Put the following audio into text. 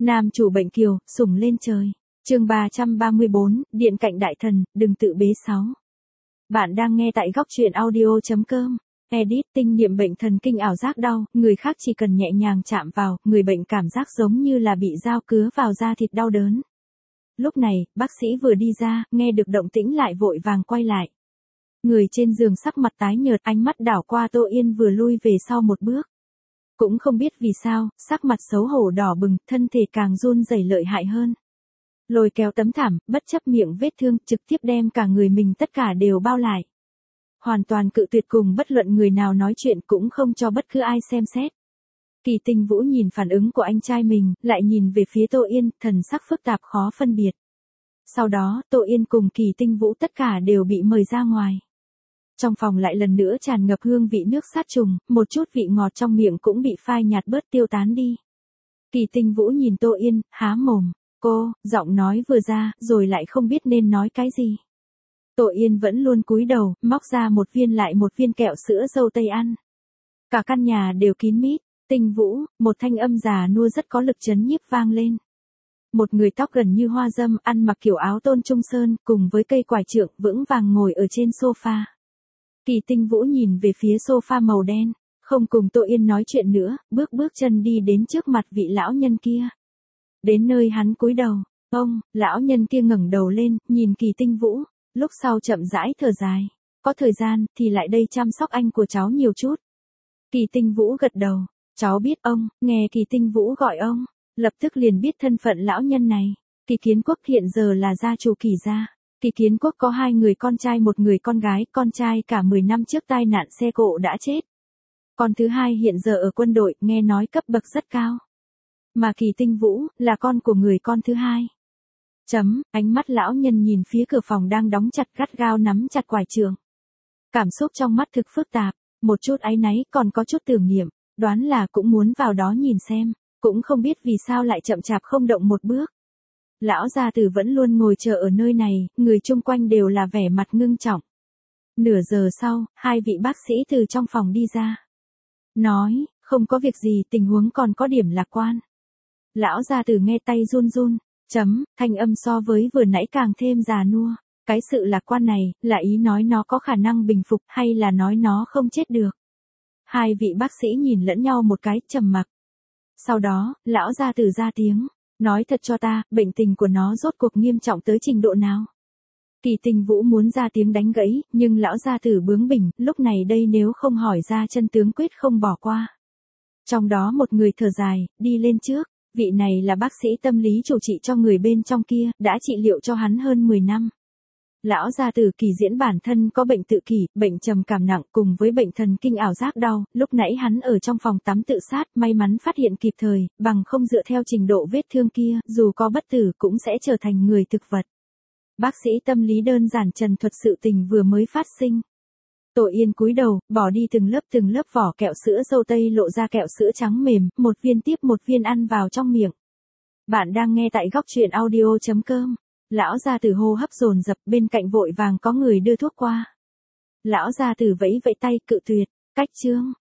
Nam chủ bệnh kiều, sủng lên trời. Chương 334, Điện cạnh đại thần, đừng tự bế 6. Bạn đang nghe tại góc truyện audio.com. Edit tinh niệm bệnh thần kinh ảo giác đau, người khác chỉ cần nhẹ nhàng chạm vào, người bệnh cảm giác giống như là bị dao cứa vào da thịt đau đớn. Lúc này, bác sĩ vừa đi ra, nghe được động tĩnh lại vội vàng quay lại. Người trên giường sắc mặt tái nhợt, ánh mắt đảo qua Tô Yên vừa lui về sau một bước. Cũng không biết vì sao, sắc mặt xấu hổ đỏ bừng, thân thể càng run rẩy lợi hại hơn. Lôi kéo tấm thảm, bất chấp miệng vết thương, trực tiếp đem cả người mình tất cả đều bao lại. Hoàn toàn cự tuyệt cùng bất luận người nào nói chuyện, cũng không cho bất cứ ai xem xét. Kỳ Tinh Vũ nhìn phản ứng của anh trai mình, lại nhìn về phía Tô Yên, thần sắc phức tạp khó phân biệt. Sau đó, Tô Yên cùng Kỳ Tinh Vũ tất cả đều bị mời ra ngoài. Trong phòng lại lần nữa tràn ngập hương vị nước sát trùng, một chút vị ngọt trong miệng cũng bị phai nhạt bớt tiêu tán đi. Kỳ Tinh Vũ nhìn Tô Yên, há mồm. Cô, giọng nói vừa ra, rồi lại không biết nên nói cái gì. Tô Yên vẫn luôn cúi đầu, móc ra một viên lại một viên kẹo sữa dâu tây ăn. Cả căn nhà đều kín mít. Tinh Vũ, một thanh âm già nua rất có lực chấn nhiếp vang lên. Một người tóc gần như hoa dâm, ăn mặc kiểu áo tôn trung sơn, cùng với cây quải trượng, vững vàng ngồi ở trên sofa. Kỳ Tinh Vũ nhìn về phía sofa màu đen, không cùng Tô Yên nói chuyện nữa, bước chân đi đến trước mặt vị lão nhân kia. Đến nơi hắn cúi đầu, lão nhân kia ngẩng đầu lên, nhìn Kỳ Tinh Vũ, lúc sau chậm rãi thở dài. Có thời gian, thì lại đây chăm sóc anh của cháu nhiều chút. Kỳ Tinh Vũ gật đầu, cháu biết ông, nghe Kỳ Tinh Vũ gọi ông, lập tức liền biết thân phận lão nhân này. Kỳ Kiến Quốc hiện giờ là gia chủ Kỳ gia. Kỳ Kiến Quốc có 2 người con trai một người con gái, con trai cả 10 năm trước tai nạn xe cộ đã chết. Con thứ hai hiện giờ ở quân đội, nghe nói cấp bậc rất cao. Mà Kỳ Tinh Vũ, là con của người con thứ hai. Ánh mắt lão nhân nhìn phía cửa phòng đang đóng chặt gắt gao nắm chặt quải trượng. Cảm xúc trong mắt thực phức tạp, một chút áy náy còn có chút tưởng niệm, đoán là cũng muốn vào đó nhìn xem, cũng không biết vì sao lại chậm chạp không động một bước. Lão gia tử vẫn luôn ngồi chờ ở nơi này, người chung quanh đều là vẻ mặt ngưng trọng. Nửa giờ sau, 2 vị bác sĩ từ trong phòng đi ra. Nói, không có việc gì, tình huống còn có điểm lạc quan. Lão gia tử nghe tay run run, thanh âm so với vừa nãy càng thêm già nua. Cái sự lạc quan này, là ý nói nó có khả năng bình phục hay là nói nó không chết được. 2 vị bác sĩ nhìn lẫn nhau một cái, trầm mặc. Sau đó, lão gia tử ra tiếng. Nói thật cho ta, bệnh tình của nó rốt cuộc nghiêm trọng tới trình độ nào? Kỳ Tinh Vũ muốn ra tiếng đánh gãy, nhưng lão gia tử bướng bỉnh, lúc này đây nếu không hỏi ra chân tướng quyết không bỏ qua. Trong đó một người thở dài, đi lên trước, vị này là bác sĩ tâm lý chủ trị cho người bên trong kia, đã trị liệu cho hắn hơn 10 năm. Lão gia tử Kỳ Diễn bản thân có bệnh tự kỷ, bệnh trầm cảm nặng cùng với bệnh thần kinh ảo giác đau, lúc nãy hắn ở trong phòng tắm tự sát, may mắn phát hiện kịp thời, bằng không dựa theo trình độ vết thương kia, dù có bất tử cũng sẽ trở thành người thực vật. Bác sĩ tâm lý đơn giản trần thuật sự tình vừa mới phát sinh. Tô Yên cúi đầu, bỏ đi từng lớp vỏ kẹo sữa dâu tây lộ ra kẹo sữa trắng mềm, một viên tiếp một viên ăn vào trong miệng. Bạn đang nghe tại góc truyện audio.com. Lão gia tử hô hấp dồn dập, bên cạnh vội vàng có người đưa thuốc qua. Lão gia tử vẫy vẫy tay, cự tuyệt, cách chương.